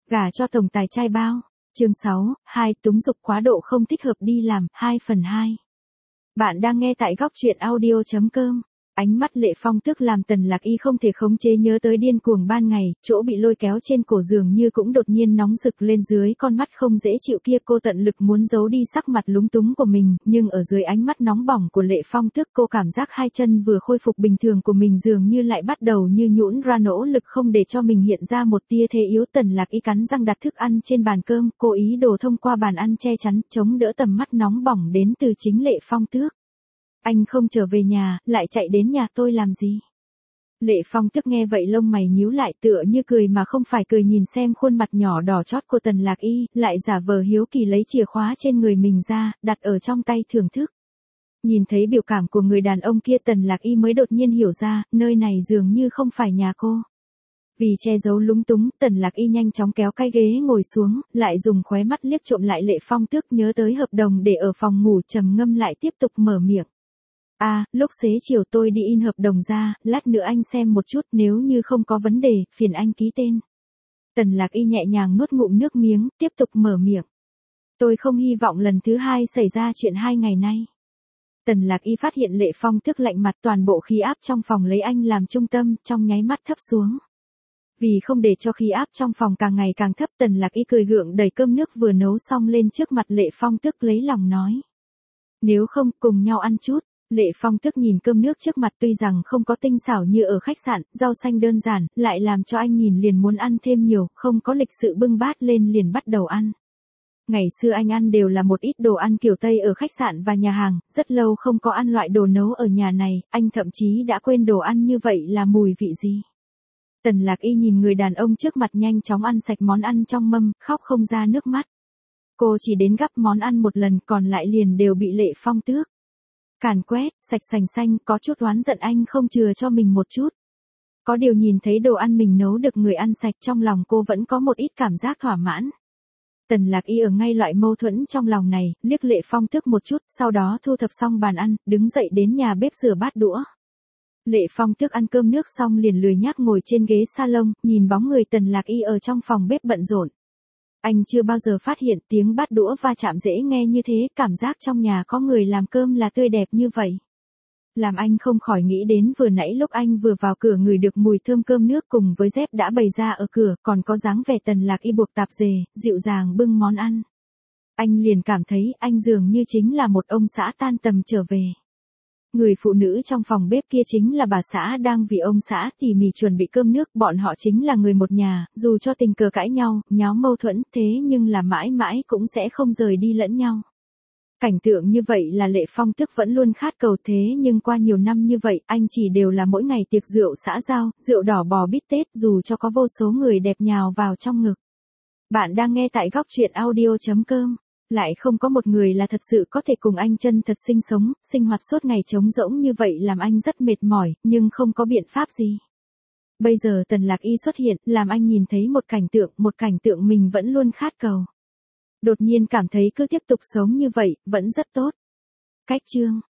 Gả cho tổng tài trai bao. Chương 6, 2 túng dục quá độ không thích hợp đi làm, 2/2. Bạn đang nghe tại góc truyện audio.com. Ánh mắt Lệ Phong Tước làm Tần Lạc Y không thể khống chế nhớ tới điên cuồng ban ngày, chỗ bị lôi kéo trên cổ giường như cũng đột nhiên nóng rực lên dưới con mắt không dễ chịu kia. Cô tận lực muốn giấu đi sắc mặt lúng túng của mình, nhưng ở dưới ánh mắt nóng bỏng của Lệ Phong Tước cô cảm giác hai chân vừa khôi phục bình thường của mình dường như lại bắt đầu như nhũn ra, nỗ lực không để cho mình hiện ra một tia thế yếu. Tần Lạc Y cắn răng đặt thức ăn trên bàn cơm, cô ý đồ thông qua bàn ăn che chắn, chống đỡ tầm mắt nóng bỏng đến từ chính Lệ Phong Tước. Anh không trở về nhà, lại chạy đến nhà tôi làm gì? Lệ Phong Tước nghe vậy lông mày nhíu lại, tựa như cười mà không phải cười, nhìn xem khuôn mặt nhỏ đỏ chót của Tần Lạc Y, lại giả vờ hiếu kỳ lấy chìa khóa trên người mình ra, đặt ở trong tay thưởng thức. Nhìn thấy biểu cảm của người đàn ông kia, Tần Lạc Y mới đột nhiên hiểu ra, nơi này dường như không phải nhà cô. Vì che giấu lúng túng, Tần Lạc Y nhanh chóng kéo cái ghế ngồi xuống, lại dùng khóe mắt liếc trộm lại Lệ Phong Tước, nhớ tới hợp đồng để ở phòng ngủ, trầm ngâm lại tiếp tục mở miệng. Lúc xế chiều tôi đi in hợp đồng ra, lát nữa anh xem một chút, nếu như không có vấn đề, phiền anh ký tên. Tần Lạc Y nhẹ nhàng nuốt ngụm nước miếng, tiếp tục mở miệng. Tôi không hy vọng lần thứ hai xảy ra chuyện 2 ngày nay. Tần Lạc Y phát hiện Lệ Phong Tước lạnh mặt, toàn bộ khí áp trong phòng lấy anh làm trung tâm, trong nháy mắt thấp xuống. Vì không để cho khí áp trong phòng càng ngày càng thấp, Tần Lạc Y cười gượng đẩy cơm nước vừa nấu xong lên trước mặt Lệ Phong Tước, lấy lòng nói. Nếu không, cùng nhau ăn chút. Lệ Phong Tước nhìn cơm nước trước mặt, tuy rằng không có tinh xảo như ở khách sạn, rau xanh đơn giản, lại làm cho anh nhìn liền muốn ăn thêm nhiều, không có lịch sự bưng bát lên liền bắt đầu ăn. Ngày xưa anh ăn đều là một ít đồ ăn kiểu Tây ở khách sạn và nhà hàng, rất lâu không có ăn loại đồ nấu ở nhà này, anh thậm chí đã quên đồ ăn như vậy là mùi vị gì. Tần Lạc Y nhìn người đàn ông trước mặt nhanh chóng ăn sạch món ăn trong mâm, khóc không ra nước mắt. Cô chỉ đến gắp món ăn một lần, còn lại liền đều bị Lệ Phong Tước càn quét, sạch sành xanh, có chút oán giận anh không chừa cho mình một chút. Có điều nhìn thấy đồ ăn mình nấu được người ăn sạch, trong lòng cô vẫn có một ít cảm giác thỏa mãn. Tần Lạc Y ở ngay loại mâu thuẫn trong lòng này, liếc Lệ Phong Tước một chút, sau đó thu thập xong bàn ăn, đứng dậy đến nhà bếp rửa bát đũa. Lệ Phong Tước ăn cơm nước xong liền lười nhác ngồi trên ghế salon, nhìn bóng người Tần Lạc Y ở trong phòng bếp bận rộn. Anh chưa bao giờ phát hiện tiếng bát đũa va chạm dễ nghe như thế, cảm giác trong nhà có người làm cơm là tươi đẹp như vậy. Làm anh không khỏi nghĩ đến vừa nãy lúc anh vừa vào cửa ngửi được mùi thơm cơm nước cùng với dép đã bày ra ở cửa, còn có dáng vẻ Tần Lạc Y buộc tạp dề, dịu dàng bưng món ăn. Anh liền cảm thấy anh dường như chính là một ông xã tan tầm trở về. Người phụ nữ trong phòng bếp kia chính là bà xã đang vì ông xã tỉ mỉ chuẩn bị cơm nước, bọn họ chính là người một nhà, dù cho tình cờ cãi nhau, nháo mâu thuẫn, thế nhưng là mãi mãi cũng sẽ không rời đi lẫn nhau. Cảnh tượng như vậy là Lệ Phong Tước vẫn luôn khát cầu, thế nhưng qua nhiều năm như vậy, anh chỉ đều là mỗi ngày tiệc rượu xã giao, rượu đỏ bò bít tết, dù cho có vô số người đẹp nhào vào trong ngực. Bạn đang nghe tại góc truyện audio.com. Lại không có một người là thật sự có thể cùng anh chân thật sinh hoạt suốt ngày trống rỗng như vậy làm anh rất mệt mỏi, nhưng không có biện pháp gì. Bây giờ Tần Lạc Y xuất hiện, làm anh nhìn thấy một cảnh tượng mình vẫn luôn khát cầu. Đột nhiên cảm thấy cứ tiếp tục sống như vậy, vẫn rất tốt. Cách chương